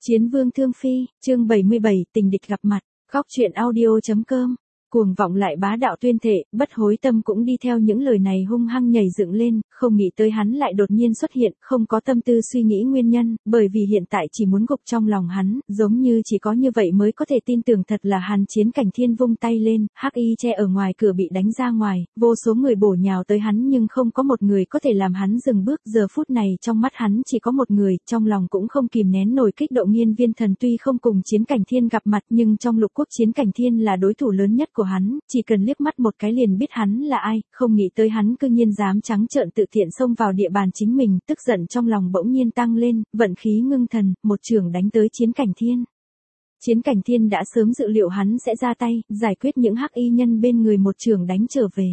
Chiến vương thương phi, chương 77, tình địch gặp mặt, góc truyện audio.com. Cuồng vọng lại bá đạo tuyên thệ, bất hối tâm cũng đi theo những lời này hung hăng nhảy dựng lên, không nghĩ tới hắn lại đột nhiên xuất hiện, không có tâm tư suy nghĩ nguyên nhân, bởi vì hiện tại chỉ muốn gục trong lòng hắn, giống như chỉ có như vậy mới có thể tin tưởng thật là Hàn Chiến Cảnh Thiên vung tay lên, hắc y che ở ngoài cửa bị đánh ra ngoài, vô số người bổ nhào tới hắn nhưng không có một người có thể làm hắn dừng bước, giờ phút này trong mắt hắn chỉ có một người, trong lòng cũng không kìm nén nổi kích động. Nghiên Viên Thần tuy không cùng Chiến Cảnh Thiên gặp mặt nhưng trong lục quốc Chiến Cảnh Thiên là đối thủ lớn nhất của hắn, chỉ cần liếc mắt một cái liền biết hắn là ai, không nghĩ tới hắn cư nhiên dám trắng trợn tự tiện xông vào địa bàn chính mình, tức giận trong lòng bỗng nhiên tăng lên, vận khí ngưng thần, một chưởng đánh tới Chiến Cảnh Thiên. Chiến Cảnh Thiên đã sớm dự liệu hắn sẽ ra tay, giải quyết những hắc y nhân bên người, một chưởng đánh trở về.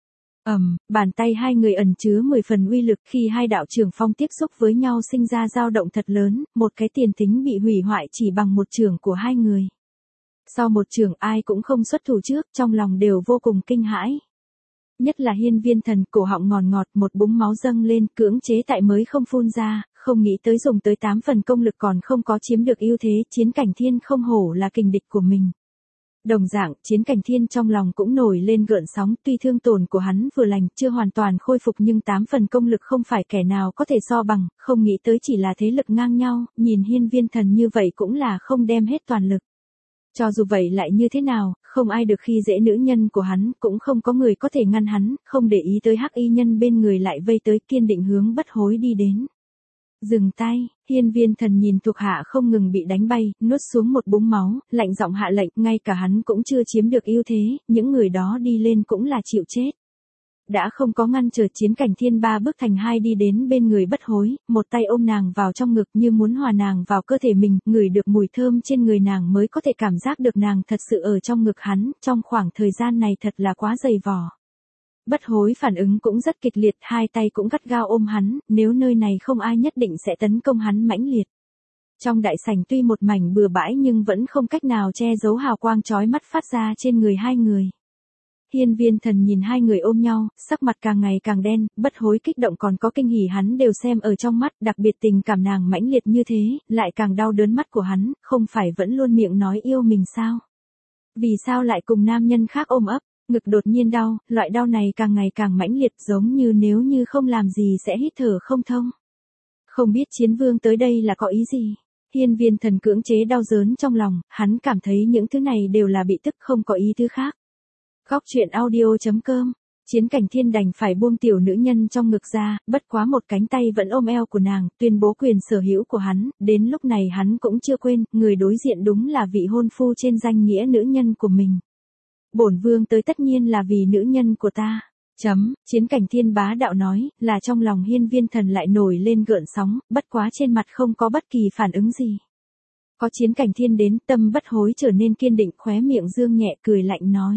Bàn tay hai người ẩn chứa 10 phần uy lực, khi hai đạo chưởng phong tiếp xúc với nhau sinh ra dao động thật lớn, một cái tiền tính bị hủy hoại chỉ bằng một chưởng của hai người. Sau một chưởng ai cũng không xuất thủ trước, trong lòng đều vô cùng kinh hãi. Nhất là Hiên Viên Thần, cổ họng ngọt ngọt, một búng máu dâng lên, cưỡng chế tại mới không phun ra, không nghĩ tới dùng tới 8 phần công lực còn không có chiếm được ưu thế. Chiến Cảnh Thiên không hổ là kình địch của mình. Đồng dạng, Chiến Cảnh Thiên trong lòng cũng nổi lên gợn sóng, tuy thương tổn của hắn vừa lành, chưa hoàn toàn khôi phục nhưng 8 phần công lực không phải kẻ nào có thể so bằng, không nghĩ tới chỉ là thế lực ngang nhau, nhìn Hiên Viên Thần như vậy cũng là không đem hết toàn lực. Cho dù vậy lại như thế nào, không ai được khi dễ nữ nhân của hắn, cũng không có người có thể ngăn hắn, không để ý tới hắc y nhân bên người lại vây tới, kiên định hướng bất hối đi đến. Dừng tay, Hiên Viên Thần nhìn thuộc hạ không ngừng bị đánh bay, nuốt xuống một búng máu, lạnh giọng hạ lệnh, ngay cả hắn cũng chưa chiếm được ưu thế, những người đó đi lên cũng là chịu chết. Đã không có ngăn trở Chiến Cảnh Thiên, 3 bước thành 2 đi đến bên người bất hối, một tay ôm nàng vào trong ngực như muốn hòa nàng vào cơ thể mình, ngửi được mùi thơm trên người nàng mới có thể cảm giác được nàng thật sự ở trong ngực hắn, trong khoảng thời gian này thật là quá dày vò. Bất hối phản ứng cũng rất kịch liệt, hai tay cũng gắt gao ôm hắn, nếu nơi này không ai nhất định sẽ tấn công hắn mãnh liệt. Trong đại sảnh tuy một mảnh bừa bãi nhưng vẫn không cách nào che giấu hào quang chói mắt phát ra trên người hai người. Hiên Viên Thần nhìn hai người ôm nhau, sắc mặt càng ngày càng đen, bất hối kích động còn có kinh hỉ hắn đều xem ở trong mắt, đặc biệt tình cảm nàng mãnh liệt như thế, lại càng đau đớn mắt của hắn, không phải vẫn luôn miệng nói yêu mình sao? Vì sao lại cùng nam nhân khác ôm ấp, ngực đột nhiên đau, loại đau này càng ngày càng mãnh liệt giống như nếu như không làm gì sẽ hít thở không thông. Không biết Chiến Vương tới đây là có ý gì? Hiên Viên Thần cưỡng chế đau đớn trong lòng, hắn cảm thấy những thứ này đều là bị tức, không có ý thứ khác. Góc truyện audio.com. Chiến Cảnh Thiên đành phải buông tiểu nữ nhân trong ngực ra, bất quá một cánh tay vẫn ôm eo của nàng, tuyên bố quyền sở hữu của hắn, đến lúc này hắn cũng chưa quên, người đối diện đúng là vị hôn phu trên danh nghĩa nữ nhân của mình. Bổn vương tới tất nhiên là vì nữ nhân của ta. Chiến Cảnh Thiên bá đạo nói, là trong lòng Hiên Viên Thần lại nổi lên gợn sóng, bất quá trên mặt không có bất kỳ phản ứng gì. Có Chiến Cảnh Thiên đến, tâm bất hối trở nên kiên định, khóe miệng dương nhẹ cười lạnh nói.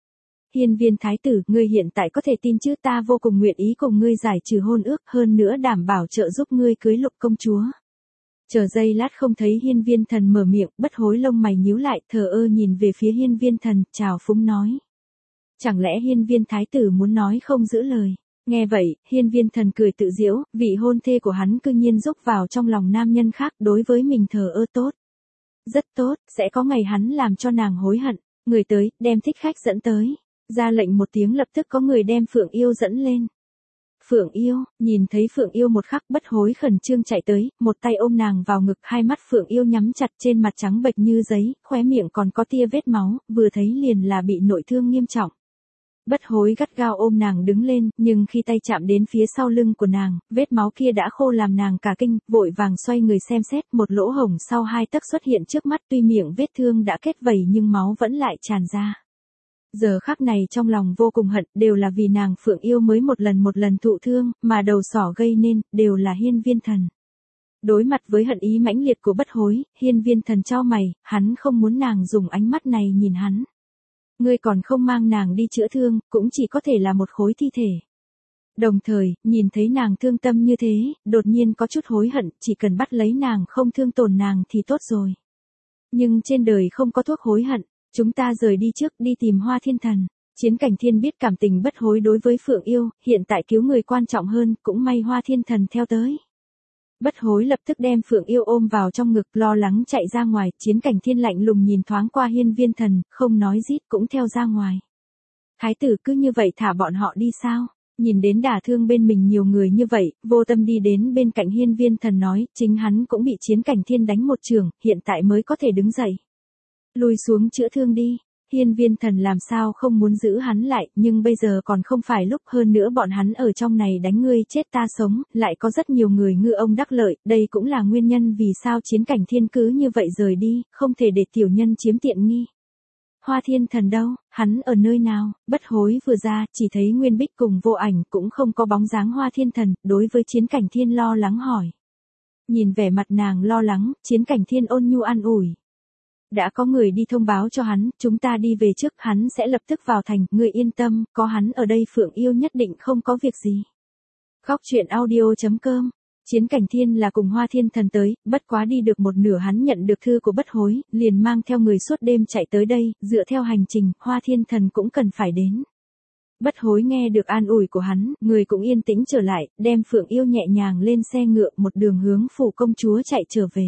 Hiên Viên Thái tử, ngươi hiện tại có thể tin chứ, ta vô cùng nguyện ý cùng ngươi giải trừ hôn ước, hơn nữa đảm bảo trợ giúp ngươi cưới Lục công chúa. Chờ giây lát không thấy Hiên Viên Thần mở miệng, bất hối lông mày nhíu lại, thờ ơ nhìn về phía Hiên Viên Thần, chào phúng nói. Chẳng lẽ Hiên Viên Thái tử muốn nói không giữ lời? Nghe vậy, Hiên Viên Thần cười tự giễu, vị hôn thê của hắn cư nhiên rúc vào trong lòng nam nhân khác, đối với mình thờ ơ tốt. Rất tốt, sẽ có ngày hắn làm cho nàng hối hận. Người tới, đem thích khách dẫn tới. Ra lệnh một tiếng lập tức có người đem Phượng Yêu dẫn lên. Phượng Yêu, nhìn thấy Phượng Yêu một khắc bất hối khẩn trương chạy tới, một tay ôm nàng vào ngực, hai mắt Phượng Yêu nhắm chặt, trên mặt trắng bệch như giấy, khóe miệng còn có tia vết máu, vừa thấy liền là bị nội thương nghiêm trọng. Bất hối gắt gao ôm nàng đứng lên, nhưng khi tay chạm đến phía sau lưng của nàng, vết máu kia đã khô làm nàng cả kinh, vội vàng xoay người xem xét, một lỗ hổng sau 2 tấc xuất hiện trước mắt, tuy miệng vết thương đã kết vẩy nhưng máu vẫn lại tràn ra. Giờ khắc này trong lòng vô cùng hận, đều là vì nàng Phượng Yêu mới một lần thụ thương, mà đầu sỏ gây nên, đều là Hiên Viên Thần. Đối mặt với hận ý mãnh liệt của bất hối, Hiên Viên Thần chau mày, hắn không muốn nàng dùng ánh mắt này nhìn hắn. Ngươi còn không mang nàng đi chữa thương, cũng chỉ có thể là một khối thi thể. Đồng thời, nhìn thấy nàng thương tâm như thế, đột nhiên có chút hối hận, chỉ cần bắt lấy nàng không thương tổn nàng thì tốt rồi. Nhưng trên đời không có thuốc hối hận. Chúng ta rời đi trước, đi tìm Hoa Thiên Thần. Chiến Cảnh Thiên biết cảm tình bất hối đối với Phượng Yêu, hiện tại cứu người quan trọng hơn, cũng may Hoa Thiên Thần theo tới. Bất hối lập tức đem Phượng Yêu ôm vào trong ngực lo lắng chạy ra ngoài, Chiến Cảnh Thiên lạnh lùng nhìn thoáng qua Hiên Viên Thần, không nói rít cũng theo ra ngoài. Thái tử cứ như vậy thả bọn họ đi sao? Nhìn đến đả thương bên mình nhiều người như vậy, vô tâm đi đến bên cạnh Hiên Viên Thần nói, chính hắn cũng bị Chiến Cảnh Thiên đánh một chưởng, hiện tại mới có thể đứng dậy. Lùi xuống chữa thương đi. Hiên Viên Thần làm sao không muốn giữ hắn lại, nhưng bây giờ còn không phải lúc, hơn nữa bọn hắn ở trong này đánh ngươi chết ta sống, lại có rất nhiều người ngư ông đắc lợi, đây cũng là nguyên nhân vì sao Chiến Cảnh Thiên cứ như vậy rời đi, không thể để tiểu nhân chiếm tiện nghi. Hoa Thiên Thần đâu, hắn ở nơi nào? Bất hối vừa ra, chỉ thấy Nguyên Bích cùng Vô Ảnh, cũng không có bóng dáng Hoa Thiên Thần, đối với Chiến Cảnh Thiên lo lắng hỏi. Nhìn vẻ mặt nàng lo lắng, Chiến Cảnh Thiên ôn nhu an ủi. Đã có người đi thông báo cho hắn, chúng ta đi về trước, hắn sẽ lập tức vào thành, ngươi yên tâm, có hắn ở đây Phượng Yêu nhất định không có việc gì. Khóc chuyện audio.com. Chiến Cảnh Thiên là cùng Hoa Thiên Thần tới, bất quá đi được một nửa hắn nhận được thư của Bất Hối, liền mang theo người suốt đêm chạy tới đây, dựa theo hành trình, Hoa Thiên Thần cũng cần phải đến. Bất Hối nghe được an ủi của hắn, người cũng yên tĩnh trở lại, đem Phượng Yêu nhẹ nhàng lên xe ngựa, một đường hướng phủ công chúa chạy trở về.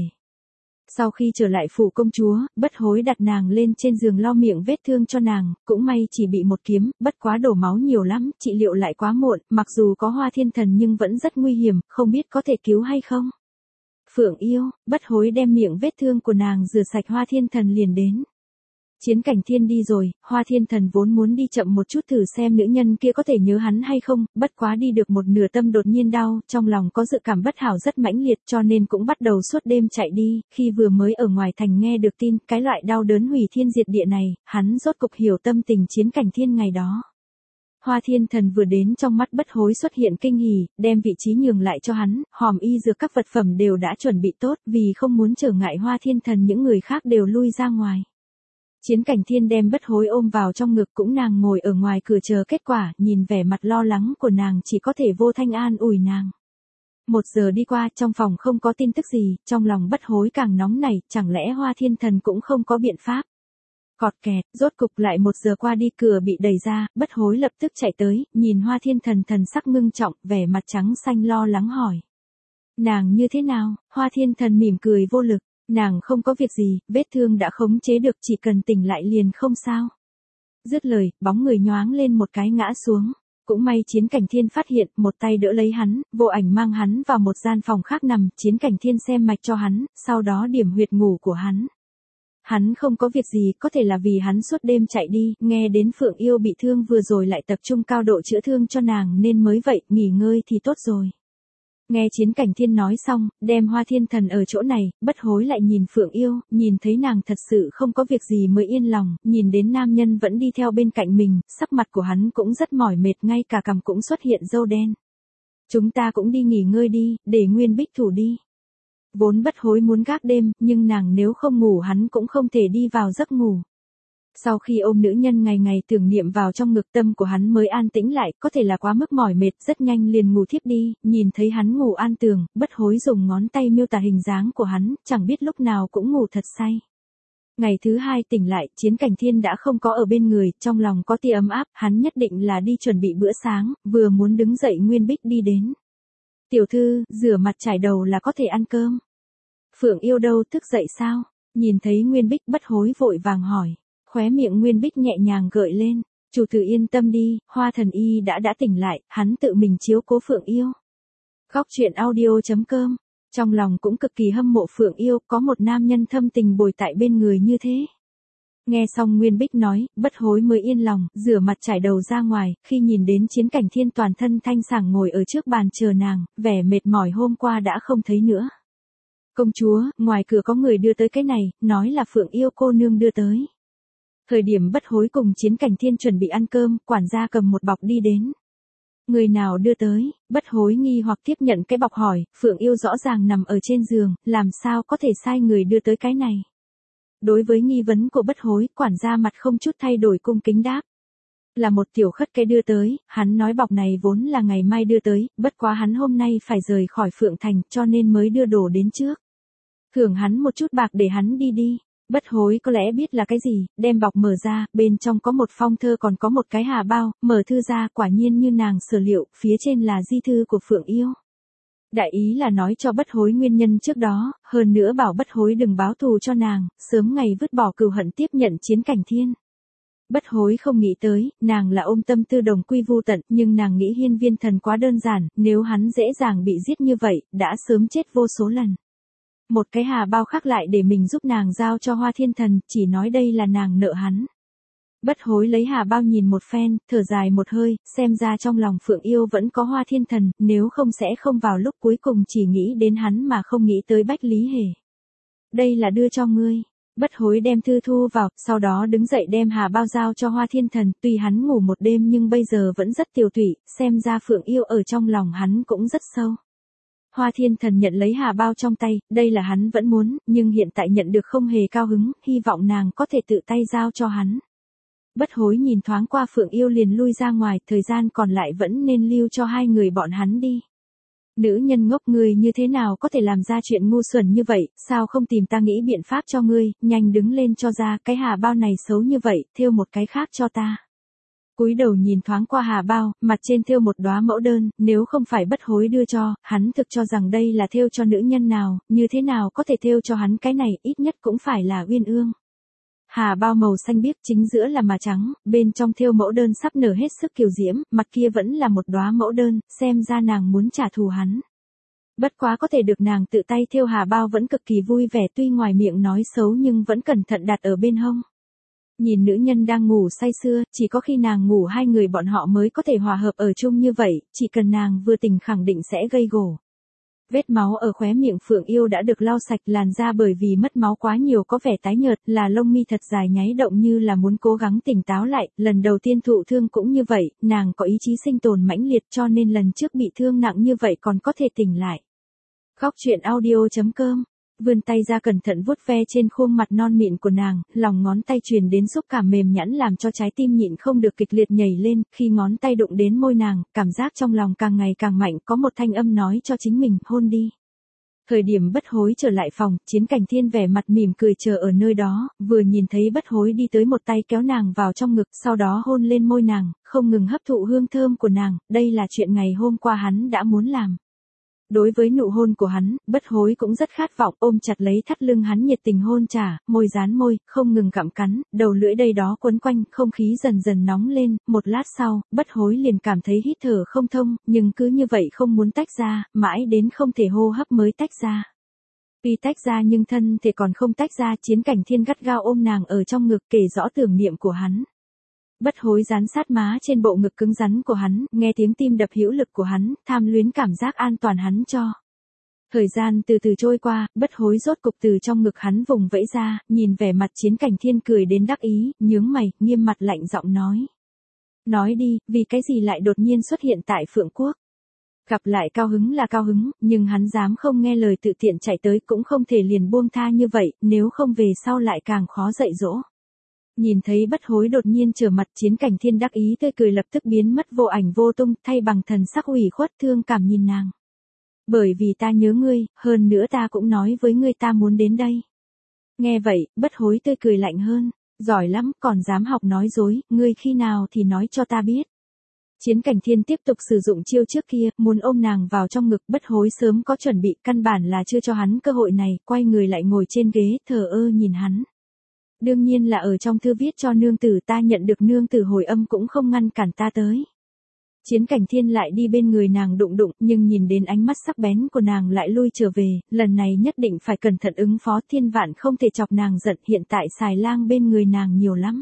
Sau khi trở lại phủ công chúa, Bất Hối đặt nàng lên trên giường lau miệng vết thương cho nàng, cũng may chỉ bị một kiếm, bất quá đổ máu nhiều lắm, trị liệu lại quá muộn, mặc dù có Hoa Thiên Thần nhưng vẫn rất nguy hiểm, không biết có thể cứu hay không. Phượng Yêu, Bất Hối đem miệng vết thương của nàng rửa sạch, Hoa Thiên Thần liền đến. Chiến Cảnh Thiên đi rồi, Hoa Thiên Thần vốn muốn đi chậm một chút thử xem nữ nhân kia có thể nhớ hắn hay không, bất quá đi được một nửa tâm đột nhiên đau, trong lòng có dự cảm bất hảo rất mãnh liệt cho nên cũng bắt đầu suốt đêm chạy đi, khi vừa mới ở ngoài thành nghe được tin, cái loại đau đớn hủy thiên diệt địa này, hắn rốt cục hiểu tâm tình Chiến Cảnh Thiên ngày đó. Hoa Thiên Thần vừa đến trong mắt Bất Hối xuất hiện kinh hỉ, đem vị trí nhường lại cho hắn, hòm y dược các vật phẩm đều đã chuẩn bị tốt, vì không muốn trở ngại Hoa Thiên Thần những người khác đều lui ra ngoài. Chiến Cảnh Thiên đem Bất Hối ôm vào trong ngực, cũng nàng ngồi ở ngoài cửa chờ kết quả, nhìn vẻ mặt lo lắng của nàng chỉ có thể vô thanh an ủi nàng. 1 giờ đi qua, trong phòng không có tin tức gì, trong lòng Bất Hối càng nóng nảy, chẳng lẽ Hoa Thiên Thần cũng không có biện pháp. Cọt kẹt, rốt cục lại 1 giờ qua đi, cửa bị đẩy ra, Bất Hối lập tức chạy tới, nhìn Hoa Thiên Thần thần sắc ngưng trọng, vẻ mặt trắng xanh lo lắng hỏi. Nàng như thế nào? Hoa Thiên Thần mỉm cười vô lực. Nàng không có việc gì, vết thương đã khống chế được, chỉ cần tỉnh lại liền không sao. Dứt lời, bóng người nhoáng lên một cái ngã xuống. Cũng may Chiến Cảnh Thiên phát hiện, một tay đỡ lấy hắn, Vô Ảnh mang hắn vào một gian phòng khác nằm, Chiến Cảnh Thiên xem mạch cho hắn, sau đó điểm huyệt ngủ của hắn. Hắn không có việc gì, có thể là vì hắn suốt đêm chạy đi, nghe đến Phượng Yêu bị thương vừa rồi lại tập trung cao độ chữa thương cho nàng nên mới vậy, nghỉ ngơi thì tốt rồi. Nghe Chiến Cảnh Thiên nói xong, đem Hoa Thiên Thần ở chỗ này, Bất Hối lại nhìn Phượng Yêu, nhìn thấy nàng thật sự không có việc gì mới yên lòng, nhìn đến nam nhân vẫn đi theo bên cạnh mình, sắc mặt của hắn cũng rất mỏi mệt, ngay cả cằm cũng xuất hiện râu đen. Chúng ta cũng đi nghỉ ngơi đi, để Nguyên Bích thủ đi. Vốn Bất Hối muốn gác đêm, nhưng nàng nếu không ngủ hắn cũng không thể đi vào giấc ngủ. Sau khi ôm nữ nhân ngày ngày tưởng niệm vào trong ngực, tâm của hắn mới an tĩnh lại, có thể là quá mức mỏi mệt, rất nhanh liền ngủ thiếp đi, nhìn thấy hắn ngủ an tường, Bất Hối dùng ngón tay miêu tả hình dáng của hắn, chẳng biết lúc nào cũng ngủ thật say. Ngày thứ 2 tỉnh lại, Chiến Cảnh Thiên đã không có ở bên người, trong lòng có tia ấm áp, hắn nhất định là đi chuẩn bị bữa sáng, vừa muốn đứng dậy Nguyên Bích đi đến. Tiểu thư, rửa mặt trải đầu là có thể ăn cơm. Phượng Yêu đâu, thức dậy sao? Nhìn thấy Nguyên Bích, Bất Hối vội vàng hỏi. Khóe miệng Nguyên Bích nhẹ nhàng gợi lên, chủ tử yên tâm đi, Hoa Thần Y đã tỉnh lại, hắn tự mình chiếu cố Phượng Yêu. Khóc chuyện audio.com, trong lòng cũng cực kỳ hâm mộ Phượng Yêu, có một nam nhân thâm tình bồi tại bên người như thế. Nghe xong Nguyên Bích nói, Bất Hối mới yên lòng, rửa mặt trải đầu ra ngoài, khi nhìn đến Chiến Cảnh Thiên toàn thân thanh sảng ngồi ở trước bàn chờ nàng, vẻ mệt mỏi hôm qua đã không thấy nữa. Công chúa, ngoài cửa có người đưa tới cái này, nói là Phượng Yêu cô nương đưa tới. Thời điểm Bất Hối cùng Chiến Cảnh Thiên chuẩn bị ăn cơm, quản gia cầm một bọc đi đến. Người nào đưa tới? Bất Hối nghi hoặc tiếp nhận cái bọc hỏi, Phượng Yêu rõ ràng nằm ở trên giường, làm sao có thể sai người đưa tới cái này? Đối với nghi vấn của Bất Hối, quản gia mặt không chút thay đổi cung kính đáp. Là một tiểu khất cái đưa tới, hắn nói bọc này vốn là ngày mai đưa tới, bất quá hắn hôm nay phải rời khỏi Phượng Thành cho nên mới đưa đồ đến trước. Thưởng hắn một chút bạc để hắn đi đi. Bất Hối có lẽ biết là cái gì, đem bọc mở ra, bên trong có một phong thơ còn có một cái hà bao, mở thư ra quả nhiên như nàng sở liệu, phía trên là di thư của Phượng Yêu. Đại ý là nói cho Bất Hối nguyên nhân trước đó, hơn nữa bảo Bất Hối đừng báo thù cho nàng, sớm ngày vứt bỏ cừu hận tiếp nhận Chiến Cảnh Thiên. Bất Hối không nghĩ tới, nàng là ôm tâm tư đồng quy vu tận, nhưng nàng nghĩ Hiên Viên Thần quá đơn giản, nếu hắn dễ dàng bị giết như vậy, đã sớm chết vô số lần. Một cái hà bao khác lại để mình giúp nàng giao cho Hoa Thiên Thần, chỉ nói đây là nàng nợ hắn. Bất Hối lấy hà bao nhìn một phen, thở dài một hơi, xem ra trong lòng Phượng Yêu vẫn có Hoa Thiên Thần, nếu không sẽ không vào lúc cuối cùng chỉ nghĩ đến hắn mà không nghĩ tới Bách Lý Hề. Đây là đưa cho ngươi. Bất Hối đem thư thu vào, sau đó đứng dậy đem hà bao giao cho Hoa Thiên Thần, tuy hắn ngủ một đêm nhưng bây giờ vẫn rất tiều tụy, xem ra Phượng Yêu ở trong lòng hắn cũng rất sâu. Hoa Thiên Thần nhận lấy hà bao trong tay, đây là hắn vẫn muốn, nhưng hiện tại nhận được không hề cao hứng, hy vọng nàng có thể tự tay giao cho hắn. Bất Hối nhìn thoáng qua Phượng Yêu liền lui ra ngoài, thời gian còn lại vẫn nên lưu cho hai người bọn hắn đi. Nữ nhân ngốc, ngươi như thế nào có thể làm ra chuyện ngu xuẩn như vậy, sao không tìm ta nghĩ biện pháp cho ngươi, nhanh đứng lên cho ra, cái hà bao này xấu như vậy, thêu một cái khác cho ta. Cúi đầu nhìn thoáng qua hà bao, mặt trên thêu một đóa mẫu đơn, nếu không phải Bất Hối đưa cho, hắn thực cho rằng đây là thêu cho nữ nhân nào, như thế nào có thể thêu cho hắn cái này, ít nhất cũng phải là uyên ương. Hà bao màu xanh biếc, chính giữa là mà trắng, bên trong thêu mẫu đơn sắp nở hết sức kiều diễm, mặt kia vẫn là một đóa mẫu đơn, xem ra nàng muốn trả thù hắn. Bất quá có thể được nàng tự tay thêu hà bao vẫn cực kỳ vui vẻ, tuy ngoài miệng nói xấu nhưng vẫn cẩn thận đặt ở bên hông. Nhìn nữ nhân đang ngủ say sưa, chỉ có khi nàng ngủ hai người bọn họ mới có thể hòa hợp ở chung như vậy, chỉ cần nàng vừa tỉnh khẳng định sẽ gây gổ. Vết máu ở khóe miệng Phượng Yêu đã được lau sạch, làn da bởi vì mất máu quá nhiều có vẻ tái nhợt, là lông mi thật dài nháy động như là muốn cố gắng tỉnh táo lại, lần đầu tiên thụ thương cũng như vậy, nàng có ý chí sinh tồn mãnh liệt cho nên lần trước bị thương nặng như vậy còn có thể tỉnh lại. Góc truyện audio.com, vươn tay ra cẩn thận vuốt ve trên khuôn mặt non mịn của nàng, lòng ngón tay truyền đến xúc cảm mềm nhẵn làm cho trái tim nhịn không được kịch liệt nhảy lên, khi ngón tay đụng đến môi nàng, cảm giác trong lòng càng ngày càng mạnh, có một thanh âm nói cho chính mình, hôn đi. Thời điểm Bất Hối trở lại phòng, Chiến Cảnh Thiên vẻ mặt mỉm cười chờ ở nơi đó, vừa nhìn thấy Bất Hối đi tới một tay kéo nàng vào trong ngực, sau đó hôn lên môi nàng, không ngừng hấp thụ hương thơm của nàng, đây là chuyện ngày hôm qua hắn đã muốn làm. Đối với nụ hôn của hắn, Bất Hối cũng rất khát vọng, ôm chặt lấy thắt lưng hắn nhiệt tình hôn trả, môi dán môi, không ngừng gặm cắn, đầu lưỡi đây đó quấn quanh, không khí dần dần nóng lên, một lát sau, Bất Hối liền cảm thấy hít thở không thông, nhưng cứ như vậy không muốn tách ra, mãi đến không thể hô hấp mới tách ra. Tuy tách ra nhưng thân thể còn không tách ra, Chiến Cảnh Thiên gắt gao ôm nàng ở trong ngực kể rõ tưởng niệm của hắn. Bất Hối dán sát má trên bộ ngực cứng rắn của hắn, nghe tiếng tim đập hữu lực của hắn, tham luyến cảm giác an toàn hắn cho. Thời gian từ từ trôi qua, Bất Hối rốt cục từ trong ngực hắn vùng vẫy ra, nhìn vẻ mặt Chiến Cảnh Thiên cười đến đắc ý, nhướng mày, nghiêm mặt lạnh giọng nói. Nói đi, vì cái gì lại đột nhiên xuất hiện tại Phượng Quốc? Gặp lại cao hứng là cao hứng, nhưng hắn dám không nghe lời tự tiện chạy tới cũng không thể liền buông tha như vậy, nếu không về sau lại càng khó dạy dỗ. Nhìn thấy Bất Hối đột nhiên trở mặt, Chiến Cảnh Thiên đắc ý tươi cười lập tức biến mất vô ảnh vô tung, thay bằng thần sắc ủy khuất thương cảm nhìn nàng. Bởi vì ta nhớ ngươi, hơn nữa ta cũng nói với ngươi ta muốn đến đây. Nghe vậy, Bất Hối tươi cười lạnh hơn, giỏi lắm, còn dám học nói dối, ngươi khi nào thì nói cho ta biết. Chiến Cảnh Thiên tiếp tục sử dụng chiêu trước kia, muốn ôm nàng vào trong ngực, Bất Hối sớm có chuẩn bị, căn bản là chưa cho hắn cơ hội này, quay người lại ngồi trên ghế, thờ ơ nhìn hắn. Đương nhiên là ở trong thư viết cho nương tử, ta nhận được nương tử hồi âm cũng không ngăn cản ta tới. Chiến Cảnh Thiên lại đi bên người nàng đụng đụng, nhưng nhìn đến ánh mắt sắc bén của nàng lại lui trở về, lần này nhất định phải cẩn thận ứng phó, thiên vạn không thể chọc nàng giận, hiện tại xài lang bên người nàng nhiều lắm.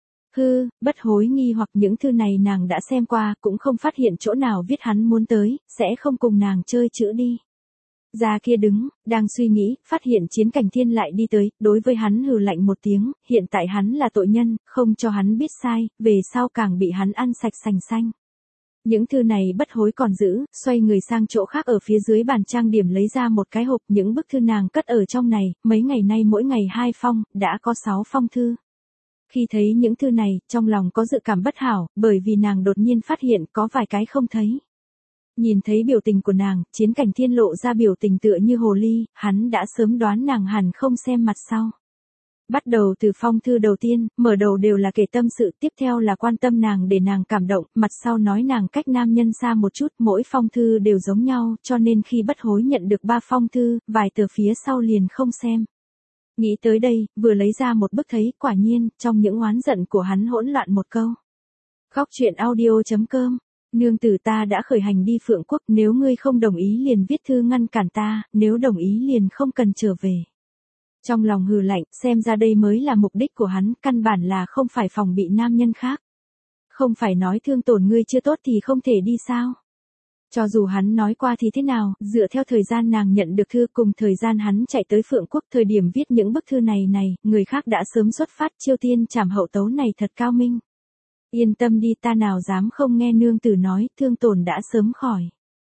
Bất Hối nghi hoặc những thư này nàng đã xem qua, cũng không phát hiện chỗ nào viết hắn muốn tới, sẽ không cùng nàng chơi chữ đi. Ra kia đứng, đang suy nghĩ, phát hiện Chiến Cảnh Thiên lại đi tới, đối với hắn hừ lạnh một tiếng, hiện tại hắn là tội nhân, không cho hắn biết sai, về sau càng bị hắn ăn sạch sành xanh. Những thư này Bất Hối còn giữ, xoay người sang chỗ khác ở phía dưới bàn trang điểm lấy ra một cái hộp, những bức thư nàng cất ở trong này, mấy ngày nay mỗi ngày 2 phong, đã có 6 phong thư. Khi thấy những thư này, trong lòng có dự cảm bất hảo, bởi vì nàng đột nhiên phát hiện có vài cái không thấy. Nhìn thấy biểu tình của nàng, Chiến Cảnh Thiên lộ ra biểu tình tựa như hồ ly, hắn đã sớm đoán nàng hẳn không xem mặt sau. Bắt đầu từ phong thư đầu tiên, mở đầu đều là kể tâm sự, tiếp theo là quan tâm nàng để nàng cảm động, mặt sau nói nàng cách nam nhân xa một chút, mỗi phong thư đều giống nhau, cho nên khi Bất Hối nhận được 3 phong thư, vài tờ phía sau liền không xem. Nghĩ tới đây, vừa lấy ra một bức thấy, quả nhiên, trong những oán giận của hắn hỗn loạn một câu. Góc truyện audio.com. Nương tử ta đã khởi hành đi Phượng Quốc, nếu ngươi không đồng ý liền viết thư ngăn cản ta, nếu đồng ý liền không cần trở về. Trong lòng hừ lạnh, xem ra đây mới là mục đích của hắn, căn bản là không phải phòng bị nam nhân khác. Không phải nói thương tổn ngươi chưa tốt thì không thể đi sao? Cho dù hắn nói qua thì thế nào, dựa theo thời gian nàng nhận được thư cùng thời gian hắn chạy tới Phượng Quốc, thời điểm viết những bức thư này, người khác đã sớm xuất phát, chiêu tiên trảm hậu tấu này thật cao minh. Yên tâm đi, ta nào dám không nghe nương tử nói, thương tổn đã sớm khỏi.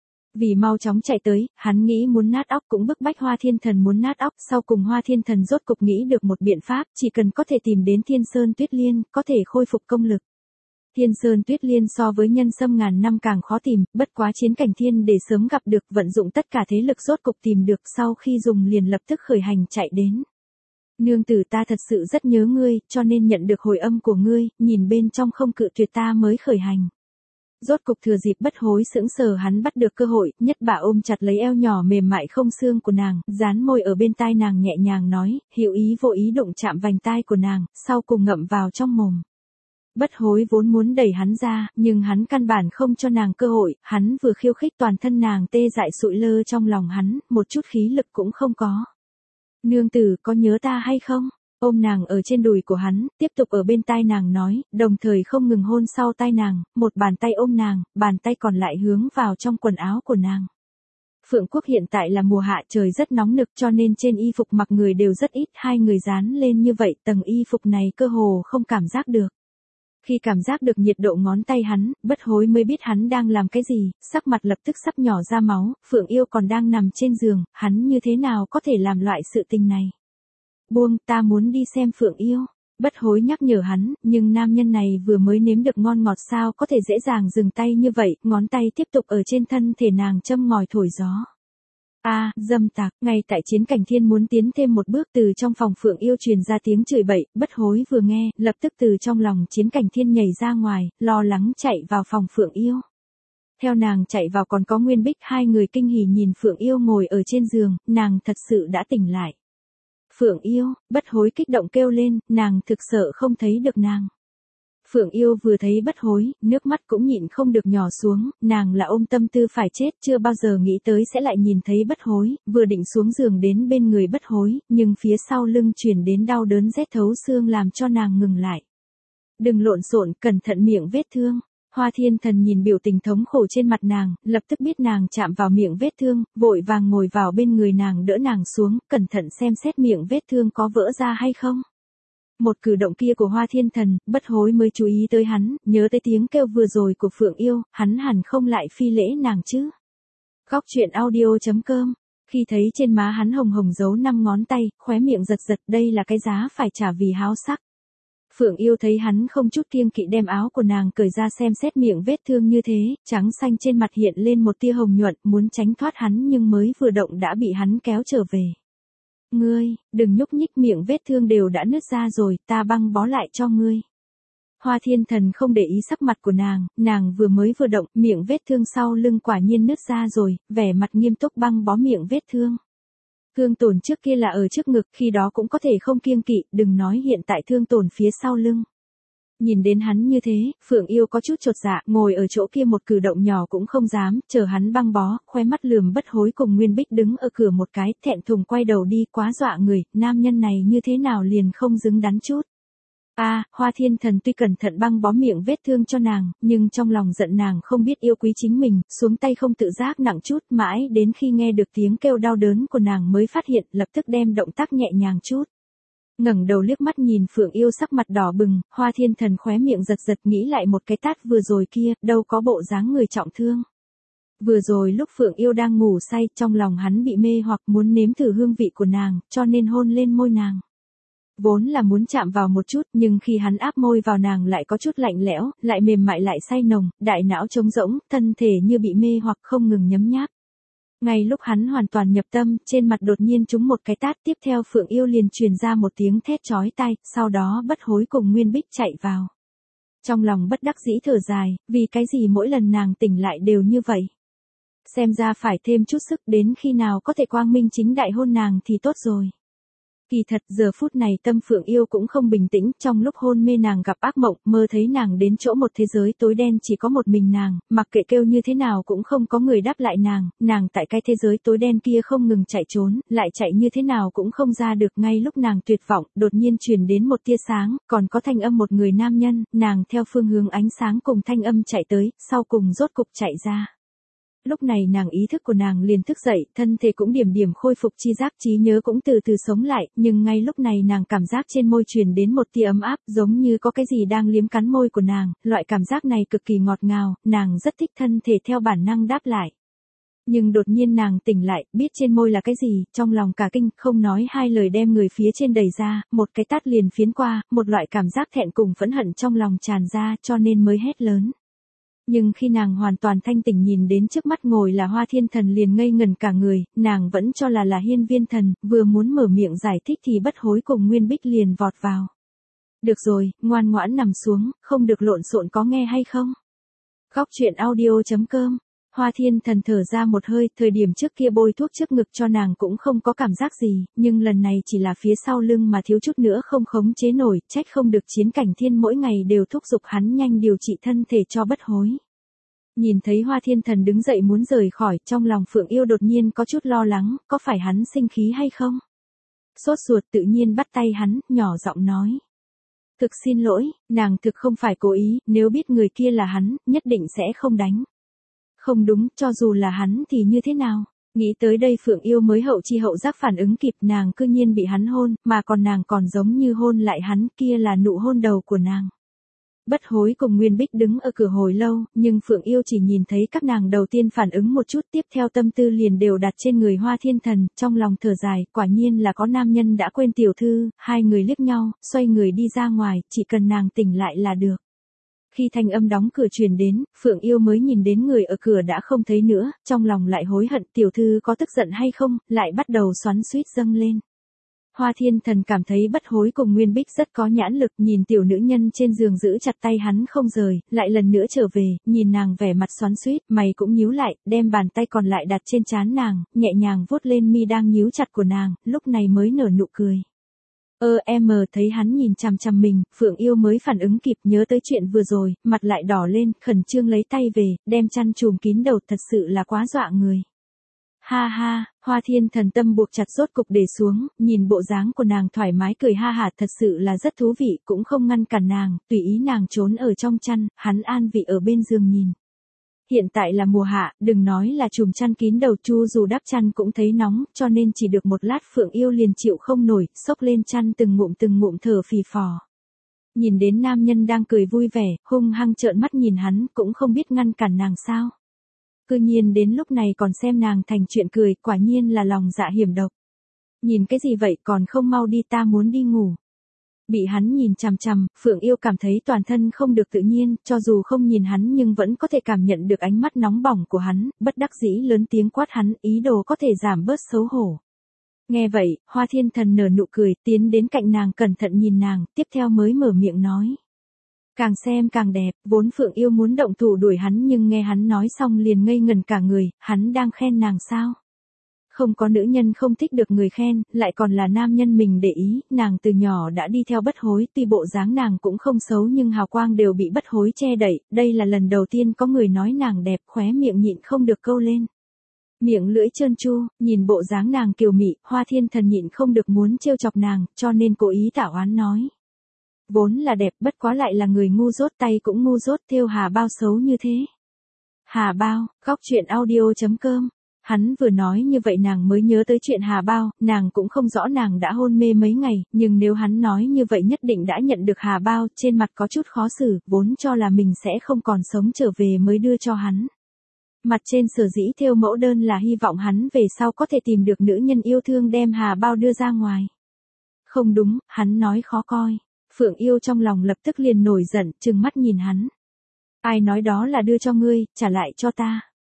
Vì mau chóng chạy tới, hắn nghĩ muốn nát óc cũng bức bách Hoa Thiên Thần muốn nát óc, sau cùng Hoa Thiên Thần rốt cục nghĩ được một biện pháp, chỉ cần có thể tìm đến Thiên Sơn Tuyết Liên, có thể khôi phục công lực. Thiên Sơn Tuyết Liên so với nhân sâm ngàn năm càng khó tìm, bất quá chiến cảnh thiên để sớm gặp được, vận dụng tất cả thế lực rốt cục tìm được, sau khi dùng liền lập tức khởi hành chạy đến. Nương tử ta thật sự rất nhớ ngươi, cho nên nhận được hồi âm của ngươi, nhìn bên trong không cự tuyệt ta mới khởi hành. Rốt cục thừa dịp Bất Hối sững sờ hắn bắt được cơ hội, nhất bả ôm chặt lấy eo nhỏ mềm mại không xương của nàng, dán môi ở bên tai nàng nhẹ nhàng nói, hữu ý vô ý đụng chạm vành tai của nàng, sau cùng ngậm vào trong mồm. Bất Hối vốn muốn đẩy hắn ra, nhưng hắn căn bản không cho nàng cơ hội, hắn vừa khiêu khích toàn thân nàng tê dại sụi lơ trong lòng hắn, một chút khí lực cũng không có. Nương tử có nhớ ta hay không? Ôm nàng ở trên đùi của hắn, tiếp tục ở bên tai nàng nói, đồng thời không ngừng hôn sau tai nàng, một bàn tay ôm nàng, bàn tay còn lại hướng vào trong quần áo của nàng. Phượng Quốc hiện tại là mùa hạ, trời rất nóng nực cho nên trên y phục mặc người đều rất ít, hai người dán lên như vậy tầng y phục này cơ hồ không cảm giác được. Khi cảm giác được nhiệt độ ngón tay hắn, Bất Hối mới biết hắn đang làm cái gì, sắc mặt lập tức sắp nhỏ ra máu, Phượng Yêu còn đang nằm trên giường, hắn như thế nào có thể làm loại sự tình này. Buông, ta muốn đi xem Phượng Yêu. Bất Hối nhắc nhở hắn, nhưng nam nhân này vừa mới nếm được ngon ngọt sao có thể dễ dàng dừng tay như vậy, ngón tay tiếp tục ở trên thân thể nàng châm ngòi thổi gió. Dâm tặc, ngay tại chiến cảnh thiên muốn tiến thêm một bước, từ trong phòng Phượng Yêu truyền ra tiếng chửi bậy, Bất Hối vừa nghe, lập tức từ trong lòng chiến cảnh thiên nhảy ra ngoài, lo lắng chạy vào phòng Phượng Yêu. Theo nàng chạy vào còn có Nguyên Bích, hai người kinh hỉ nhìn Phượng Yêu ngồi ở trên giường, nàng thật sự đã tỉnh lại. Phượng Yêu, Bất Hối kích động kêu lên, nàng thực sợ không thấy được nàng. Phượng Yêu vừa thấy Bất Hối, nước mắt cũng nhịn không được nhỏ xuống, nàng là ôm tâm tư phải chết, chưa bao giờ nghĩ tới sẽ lại nhìn thấy Bất Hối, vừa định xuống giường đến bên người Bất Hối, nhưng phía sau lưng truyền đến đau đớn rét thấu xương làm cho nàng ngừng lại. Đừng lộn xộn, cẩn thận miệng vết thương. Hoa Thiên Thần nhìn biểu tình thống khổ trên mặt nàng, lập tức biết nàng chạm vào miệng vết thương, vội vàng ngồi vào bên người nàng đỡ nàng xuống, cẩn thận xem xét miệng vết thương có vỡ ra hay không. Một cử động kia của Hoa Thiên Thần, Bất Hối mới chú ý tới hắn, nhớ tới tiếng kêu vừa rồi của Phượng Yêu, hắn hẳn không lại phi lễ nàng chứ. Góc truyện audio.com. Khi thấy trên má hắn hồng hồng dấu 5 ngón tay, khóe miệng giật giật, đây là cái giá phải trả vì háo sắc. Phượng Yêu thấy hắn không chút kiêng kỵ đem áo của nàng cởi ra xem xét miệng vết thương như thế, trắng xanh trên mặt hiện lên một tia hồng nhuận, muốn tránh thoát hắn nhưng mới vừa động đã bị hắn kéo trở về. Ngươi, đừng nhúc nhích, miệng vết thương đều đã nứt ra rồi, ta băng bó lại cho ngươi. Hoa Thiên Thần không để ý sắc mặt của nàng vừa mới vừa động, miệng vết thương sau lưng quả nhiên nứt ra rồi, vẻ mặt nghiêm túc băng bó miệng vết thương. Thương tổn trước kia là ở trước ngực, khi đó cũng có thể không kiêng kỵ, đừng nói hiện tại thương tổn phía sau lưng. Nhìn đến hắn như thế, Phượng Yêu có chút chột dạ, ngồi ở chỗ kia một cử động nhỏ cũng không dám, chờ hắn băng bó, khoe mắt lườm Bất Hối cùng Nguyên Bích đứng ở cửa một cái, thẹn thùng quay đầu đi, quá dọa người, nam nhân này như thế nào liền không đứng đắn chút. Hoa Thiên Thần tuy cẩn thận băng bó miệng vết thương cho nàng, nhưng trong lòng giận nàng không biết yêu quý chính mình, xuống tay không tự giác nặng chút, mãi đến khi nghe được tiếng kêu đau đớn của nàng mới phát hiện, lập tức đem động tác nhẹ nhàng chút. Ngẩng đầu liếc mắt nhìn Phượng Yêu sắc mặt đỏ bừng, Hoa Thiên Thần khóe miệng giật giật nghĩ lại một cái tát vừa rồi kia, đâu có bộ dáng người trọng thương. Vừa rồi lúc Phượng Yêu đang ngủ say, trong lòng hắn bị mê hoặc muốn nếm thử hương vị của nàng, cho nên hôn lên môi nàng. Vốn là muốn chạm vào một chút, nhưng khi hắn áp môi vào nàng lại có chút lạnh lẽo, lại mềm mại lại say nồng, đại não trống rỗng, thân thể như bị mê hoặc không ngừng nhấm nháp. Ngay lúc hắn hoàn toàn nhập tâm, trên mặt đột nhiên trúng một cái tát, tiếp theo Phượng Yêu liền truyền ra một tiếng thét chói tai, sau đó Bất Hối cùng Nguyên Bích chạy vào. Trong lòng bất đắc dĩ thở dài, vì cái gì mỗi lần nàng tỉnh lại đều như vậy. Xem ra phải thêm chút sức, đến khi nào có thể quang minh chính đại hôn nàng thì tốt rồi. Kỳ thật giờ phút này tâm Phượng Yêu cũng không bình tĩnh, trong lúc hôn mê nàng gặp ác mộng, mơ thấy nàng đến chỗ một thế giới tối đen chỉ có một mình nàng, mặc kệ kêu như thế nào cũng không có người đáp lại nàng tại cái thế giới tối đen kia không ngừng chạy trốn, lại chạy như thế nào cũng không ra được. Ngay lúc nàng tuyệt vọng, đột nhiên truyền đến một tia sáng, còn có thanh âm một người nam nhân, nàng theo phương hướng ánh sáng cùng thanh âm chạy tới, sau cùng rốt cục chạy ra. Lúc này nàng ý thức của nàng liền thức dậy, thân thể cũng điểm điểm khôi phục chi giác, trí nhớ cũng từ từ sống lại, nhưng ngay lúc này nàng cảm giác trên môi truyền đến một tia ấm áp, giống như có cái gì đang liếm cắn môi của nàng, loại cảm giác này cực kỳ ngọt ngào, nàng rất thích, thân thể theo bản năng đáp lại. Nhưng đột nhiên nàng tỉnh lại, biết trên môi là cái gì, trong lòng cả kinh, không nói hai lời đem người phía trên đẩy ra, một cái tát liền phiến qua, một loại cảm giác thẹn cùng phẫn hận trong lòng tràn ra, cho nên mới hét lớn. Nhưng khi nàng hoàn toàn thanh tỉnh nhìn đến trước mắt ngồi là Hoa Thiên Thần liền ngây ngần cả người, nàng vẫn cho là Hiên Viên Thần, vừa muốn mở miệng giải thích thì Bất Hối cùng Nguyên Bích liền vọt vào. Được rồi, ngoan ngoãn nằm xuống, không được lộn xộn có nghe hay không? Góc truyện audio.com. Hoa Thiên Thần thở ra một hơi, thời điểm trước kia bôi thuốc trước ngực cho nàng cũng không có cảm giác gì, nhưng lần này chỉ là phía sau lưng mà thiếu chút nữa không khống chế nổi, trách không được Chiến Cảnh Thiên mỗi ngày đều thúc giục hắn nhanh điều trị thân thể cho Bất Hối. Nhìn thấy Hoa Thiên Thần đứng dậy muốn rời khỏi, trong lòng Phượng Yêu đột nhiên có chút lo lắng, có phải hắn sinh khí hay không? Sốt ruột tự nhiên bắt tay hắn, nhỏ giọng nói. Thực xin lỗi, nàng thực không phải cố ý, nếu biết người kia là hắn, nhất định sẽ không đánh. Không đúng, cho dù là hắn thì như thế nào? Nghĩ tới đây Phượng Yêu mới hậu chi hậu giác phản ứng kịp, nàng cư nhiên bị hắn hôn, mà còn nàng còn giống như hôn lại hắn, kia là nụ hôn đầu của nàng. Bất Hối cùng Nguyên Bích đứng ở cửa hồi lâu, nhưng Phượng Yêu chỉ nhìn thấy các nàng đầu tiên phản ứng một chút, tiếp theo tâm tư liền đều đặt trên người Hoa Thiên Thần, trong lòng thở dài, quả nhiên là có nam nhân đã quên tiểu thư, hai người liếc nhau, xoay người đi ra ngoài, chỉ cần nàng tỉnh lại là được. Khi thanh âm đóng cửa truyền đến, Phượng Yêu mới nhìn đến người ở cửa đã không thấy nữa, trong lòng lại hối hận, tiểu thư có tức giận hay không, lại bắt đầu xoắn xuýt dâng lên. Hoa Thiên Thần cảm thấy Bất Hối cùng Nguyên Bích rất có nhãn lực, nhìn tiểu nữ nhân trên giường giữ chặt tay hắn không rời, lại lần nữa trở về, nhìn nàng vẻ mặt xoắn xuýt, mày cũng nhíu lại, đem bàn tay còn lại đặt trên trán nàng, nhẹ nhàng vuốt lên mi đang nhíu chặt của nàng, lúc này mới nở nụ cười. Em thấy hắn nhìn chằm chằm mình, Phượng Yêu mới phản ứng kịp, nhớ tới chuyện vừa rồi, mặt lại đỏ lên, khẩn trương lấy tay về, đem chăn trùm kín đầu, thật sự là quá dọa người. Ha ha, Hoa Thiên Thần tâm buộc chặt rốt cục để xuống, nhìn bộ dáng của nàng thoải mái cười ha hả, thật sự là rất thú vị, cũng không ngăn cản nàng, tùy ý nàng trốn ở trong chăn, hắn an vị ở bên giường nhìn. Hiện tại là mùa hạ, đừng nói là trùm chăn kín đầu, chu dù đắp chăn cũng thấy nóng, cho nên chỉ được một lát Phượng Yêu liền chịu không nổi, xốc lên chăn từng ngụm thở phì phò. Nhìn đến nam nhân đang cười vui vẻ, hung hăng trợn mắt nhìn hắn, cũng không biết ngăn cản nàng sao. Cư nhiên đến lúc này còn xem nàng thành chuyện cười, quả nhiên là lòng dạ hiểm độc. Nhìn cái gì vậy, còn không mau đi, ta muốn đi ngủ. Bị hắn nhìn chằm chằm, Phượng Yêu cảm thấy toàn thân không được tự nhiên, cho dù không nhìn hắn nhưng vẫn có thể cảm nhận được ánh mắt nóng bỏng của hắn, bất đắc dĩ lớn tiếng quát hắn, ý đồ có thể giảm bớt xấu hổ. Nghe vậy, Hoa Thiên Thần nở nụ cười, tiến đến cạnh nàng cẩn thận nhìn nàng, tiếp theo mới mở miệng nói. Càng xem càng đẹp, vốn Phượng Yêu muốn động thủ đuổi hắn nhưng nghe hắn nói xong liền ngây ngần cả người, hắn đang khen nàng sao? Không có nữ nhân không thích được người khen, lại còn là nam nhân mình để ý, nàng từ nhỏ đã đi theo Bất Hối, tuy bộ dáng nàng cũng không xấu nhưng hào quang đều bị Bất Hối che đậy, đây là lần đầu tiên có người nói nàng đẹp, khóe miệng nhịn không được câu lên. Miệng lưỡi trơn tru, nhìn bộ dáng nàng kiều mị, Hoa Thiên Thần nhịn không được muốn trêu chọc nàng, cho nên cố ý tảo oán nói. Vốn là đẹp, bất quá lại là người ngu dốt, tay cũng ngu dốt, thêu hà bao xấu như thế. Hà bao, góc truyện audio.com. Hắn vừa nói như vậy nàng mới nhớ tới chuyện Hà Bao, nàng cũng không rõ nàng đã hôn mê mấy ngày, nhưng nếu hắn nói như vậy nhất định đã nhận được Hà Bao, trên mặt có chút khó xử, vốn cho là mình sẽ không còn sống trở về mới đưa cho hắn. Mặt trên sở dĩ thêu mẫu đơn là hy vọng hắn về sau có thể tìm được nữ nhân yêu thương đem Hà Bao đưa ra ngoài. Không đúng, hắn nói khó coi. Phượng Yêu trong lòng lập tức liền nổi giận, trừng mắt nhìn hắn. Ai nói đó là đưa cho ngươi, trả lại cho ta.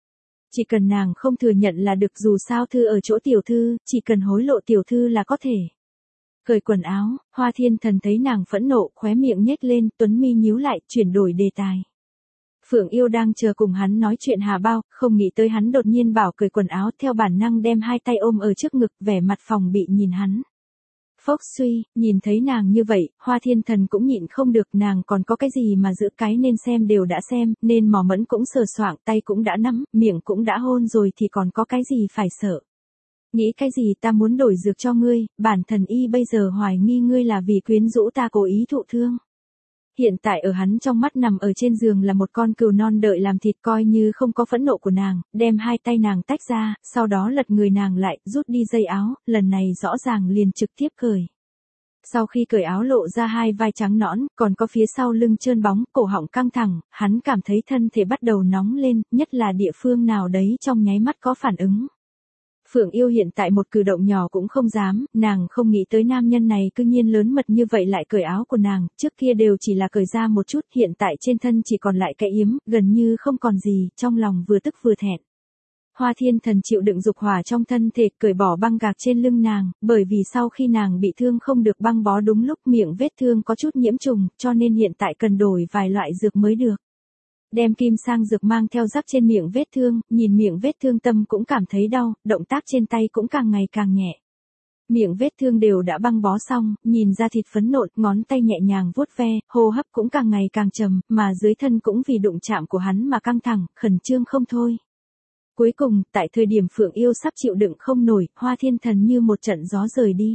Chỉ cần nàng không thừa nhận là được, dù sao thư ở chỗ tiểu thư, chỉ cần hối lộ tiểu thư là có thể. Cởi quần áo, Hoa Thiên Thần thấy nàng phẫn nộ, khóe miệng nhếch lên, tuấn mi nhíu lại, chuyển đổi đề tài. Phượng Yêu đang chờ cùng hắn nói chuyện hà bao, không nghĩ tới hắn đột nhiên bảo cởi quần áo, theo bản năng đem hai tay ôm ở trước ngực, vẻ mặt phòng bị nhìn hắn. Phốc suy, nhìn thấy nàng như vậy, Hoa Thiên Thần cũng nhịn không được, nàng còn có cái gì mà giữ cái nên xem đều đã xem, nên mò mẫm cũng sờ soạng, tay cũng đã nắm, miệng cũng đã hôn rồi thì còn có cái gì phải sợ. Nghĩ cái gì, ta muốn đổi dược cho ngươi, bản thần y bây giờ hoài nghi ngươi là vì quyến rũ ta cố ý thụ thương. Hiện tại ở hắn trong mắt nằm ở trên giường là một con cừu non đợi làm thịt, coi như không có phẫn nộ của nàng, đem hai tay nàng tách ra, sau đó lật người nàng lại, rút đi dây áo, lần này rõ ràng liền trực tiếp cởi. Sau khi cởi áo lộ ra hai vai trắng nõn, còn có phía sau lưng trơn bóng, cổ họng căng thẳng, hắn cảm thấy thân thể bắt đầu nóng lên, nhất là địa phương nào đấy trong nháy mắt có phản ứng. Phượng Yêu hiện tại một cử động nhỏ cũng không dám, nàng không nghĩ tới nam nhân này cư nhiên lớn mật như vậy lại cởi áo của nàng, trước kia đều chỉ là cởi ra một chút, hiện tại trên thân chỉ còn lại cái yếm, gần như không còn gì, trong lòng vừa tức vừa thẹn. Hoa Thiên Thần chịu đựng dục hỏa trong thân thể, cởi bỏ băng gạc trên lưng nàng, bởi vì sau khi nàng bị thương không được băng bó đúng lúc, miệng vết thương có chút nhiễm trùng, cho nên hiện tại cần đổi vài loại dược mới được. Đem kim sang dược mang theo rắc trên miệng vết thương, nhìn miệng vết thương tâm cũng cảm thấy đau, động tác trên tay cũng càng ngày càng nhẹ. Miệng vết thương đều đã băng bó xong, nhìn ra thịt phấn nộn, ngón tay nhẹ nhàng vuốt ve, hô hấp cũng càng ngày càng trầm, mà dưới thân cũng vì đụng chạm của hắn mà căng thẳng, khẩn trương không thôi. Cuối cùng, tại thời điểm Phượng Yêu sắp chịu đựng không nổi, Hoa Thiên Thần như một trận gió rời đi.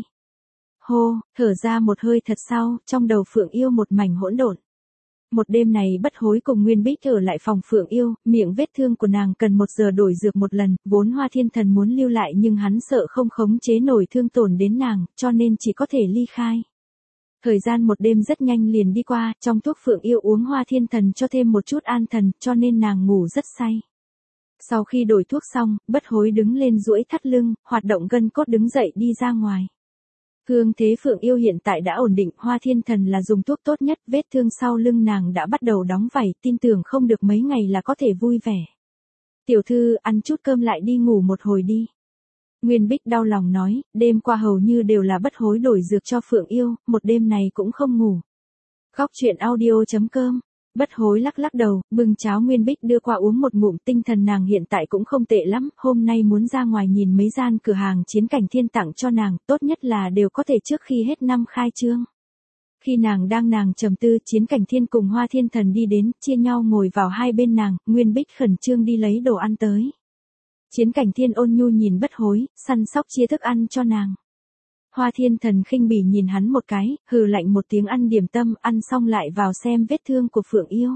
Hô, thở ra một hơi thật sau, trong đầu Phượng Yêu một mảnh hỗn độn. Một đêm này Bất Hối cùng Nguyên Bích ở lại phòng Phượng Yêu, miệng vết thương của nàng cần 1 giờ đổi dược một lần, vốn Hoa Thiên Thần muốn lưu lại nhưng hắn sợ không khống chế nổi thương tổn đến nàng, cho nên chỉ có thể ly khai. Thời gian một đêm rất nhanh liền đi qua, trong thuốc Phượng Yêu uống Hoa Thiên Thần cho thêm một chút an thần, cho nên nàng ngủ rất say. Sau khi đổi thuốc xong, Bất Hối đứng lên duỗi thắt lưng, hoạt động gân cốt đứng dậy đi ra ngoài. Thương thế Phượng Yêu hiện tại đã ổn định, Hoa Thiên Thần là dùng thuốc tốt nhất, vết thương sau lưng nàng đã bắt đầu đóng vảy, tin tưởng không được mấy ngày là có thể vui vẻ. Tiểu thư, ăn chút cơm lại đi ngủ một hồi đi. Nguyên Bích đau lòng nói, đêm qua hầu như đều là Bất Hối đổi dược cho Phượng Yêu, một đêm này cũng không ngủ. Khóc chuyện audio.com. Bất Hối lắc lắc đầu, bưng cháo Nguyên Bích đưa qua uống một ngụm, tinh thần nàng hiện tại cũng không tệ lắm, hôm nay muốn ra ngoài nhìn mấy gian cửa hàng Chiến Cảnh Thiên tặng cho nàng, tốt nhất là đều có thể trước khi hết năm khai trương. Khi nàng trầm tư, Chiến Cảnh Thiên cùng Hoa Thiên Thần đi đến, chia nhau ngồi vào hai bên nàng, Nguyên Bích khẩn trương đi lấy đồ ăn tới. Chiến Cảnh Thiên ôn nhu nhìn Bất Hối, săn sóc chia thức ăn cho nàng. Hoa Thiên Thần khinh bỉ nhìn hắn một cái, hừ lạnh một tiếng ăn điểm tâm, ăn xong lại vào xem vết thương của Phượng Yêu.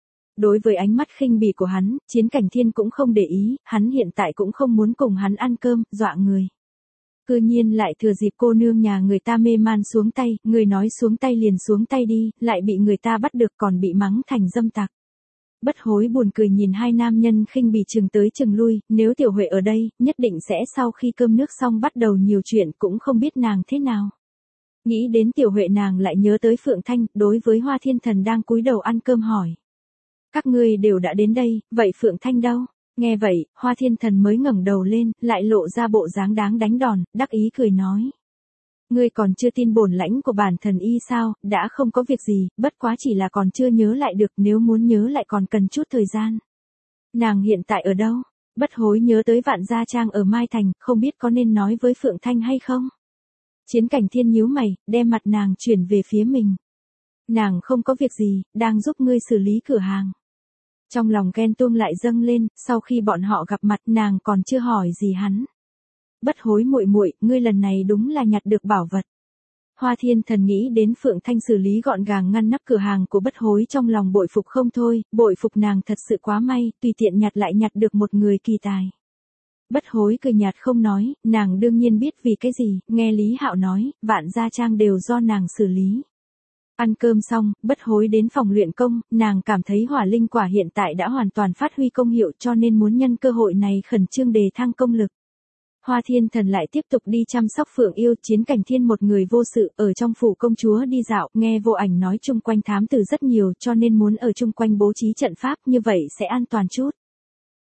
Đối với ánh mắt khinh bỉ của hắn, Chiến Cảnh Thiên cũng không để ý, hắn hiện tại cũng không muốn cùng hắn ăn cơm, dọa người. Cư nhiên lại thừa dịp cô nương nhà người ta mê man xuống tay, người nói xuống tay liền xuống tay đi, lại bị người ta bắt được còn bị mắng thành dâm tặc. Bất Hối buồn cười nhìn hai nam nhân khinh bỉ chừng tới chừng lui, nếu Tiểu Huệ ở đây, nhất định sẽ sau khi cơm nước xong bắt đầu nhiều chuyện, cũng không biết nàng thế nào. Nghĩ đến Tiểu Huệ nàng lại nhớ tới Phượng Thanh, đối với Hoa Thiên Thần đang cúi đầu ăn cơm hỏi. Các ngươi đều đã đến đây, vậy Phượng Thanh đâu? Nghe vậy, Hoa Thiên Thần mới ngẩng đầu lên, lại lộ ra bộ dáng đáng đánh đòn, đắc ý cười nói. Ngươi còn chưa tin bổn lãnh của bản thần y sao, đã không có việc gì, bất quá chỉ là còn chưa nhớ lại được, nếu muốn nhớ lại còn cần chút thời gian. Nàng hiện tại ở đâu? Bất Hối nhớ tới Vạn Gia Trang ở Mai Thành, không biết có nên nói với Phượng Thanh hay không? Chiến Cảnh Thiên nhíu mày, đem mặt nàng chuyển về phía mình. Nàng không có việc gì, đang giúp ngươi xử lý cửa hàng. Trong lòng ghen tuông lại dâng lên, sau khi bọn họ gặp mặt nàng còn chưa hỏi gì hắn. Bất Hối muội muội, ngươi lần này đúng là nhặt được bảo vật. Hoa Thiên Thần nghĩ đến Phượng Thanh xử lý gọn gàng ngăn nắp cửa hàng của Bất Hối, trong lòng bội phục không thôi, bội phục nàng thật sự quá may, tùy tiện nhặt lại nhặt được một người kỳ tài. Bất Hối cười nhạt không nói, nàng đương nhiên biết vì cái gì, nghe Lý Hạo nói, Vạn Gia Trang đều do nàng xử lý. Ăn cơm xong, Bất Hối đến phòng luyện công, nàng cảm thấy hỏa linh quả hiện tại đã hoàn toàn phát huy công hiệu, cho nên muốn nhân cơ hội này khẩn trương đề thăng công lực. Hoa Thiên Thần lại tiếp tục đi chăm sóc Phượng Yêu, Chiến Cảnh Thiên một người vô sự, ở trong phủ công chúa đi dạo, nghe Vô Ảnh nói chung quanh thám tử rất nhiều, cho nên muốn ở chung quanh bố trí trận pháp, như vậy sẽ an toàn chút.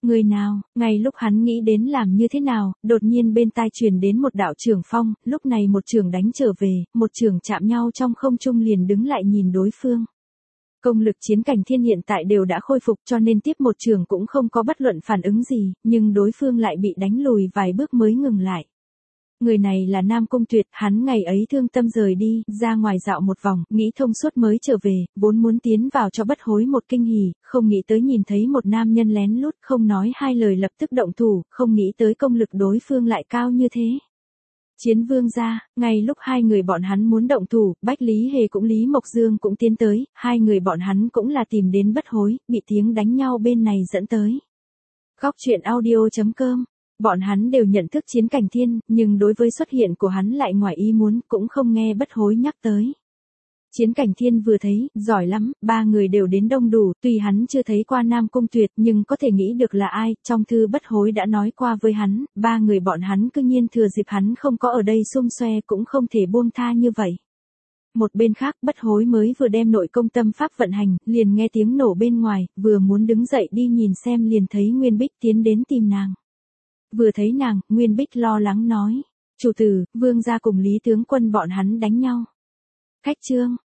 Người nào, ngay lúc hắn nghĩ đến làm như thế nào, đột nhiên bên tai truyền đến một đạo trường phong, lúc này một trường đánh trở về, một trường chạm nhau trong không trung liền đứng lại nhìn đối phương. Công lực chiến cảnh thiên hiện tại đều đã khôi phục cho nên tiếp một trường cũng không có bất luận phản ứng gì, nhưng đối phương lại bị đánh lùi vài bước mới ngừng lại. Người này là Nam Cung Tuyệt, hắn ngày ấy thương tâm rời đi, ra ngoài dạo một vòng, nghĩ thông suốt mới trở về, vốn muốn tiến vào cho bất hối một kinh hỉ, không nghĩ tới nhìn thấy một nam nhân lén lút không nói hai lời lập tức động thủ, không nghĩ tới công lực đối phương lại cao như thế. Chiến vương gia, ngay lúc hai người bọn hắn muốn động thủ, Bách Lý Hề cũng Lý Mộc Dương cũng tiến tới, hai người bọn hắn cũng là tìm đến bất hối, bị tiếng đánh nhau bên này dẫn tới. Góc truyện audio.com. Bọn hắn đều nhận thức chiến cảnh thiên, nhưng đối với xuất hiện của hắn lại ngoài ý muốn, cũng không nghe bất hối nhắc tới. Chiến cảnh thiên vừa thấy, giỏi lắm, ba người đều đến đông đủ, tuy hắn chưa thấy qua Nam Cung Tuyệt nhưng có thể nghĩ được là ai, trong thư bất hối đã nói qua với hắn, ba người bọn hắn cư nhiên thừa dịp hắn không có ở đây xung xoe cũng không thể buông tha như vậy. Một bên khác bất hối mới vừa đem nội công tâm pháp vận hành, liền nghe tiếng nổ bên ngoài, vừa muốn đứng dậy đi nhìn xem liền thấy Nguyên Bích tiến đến tìm nàng. Vừa thấy nàng, Nguyên Bích lo lắng nói, chủ tử, vương gia cùng Lý tướng quân bọn hắn đánh nhau. Khách trương,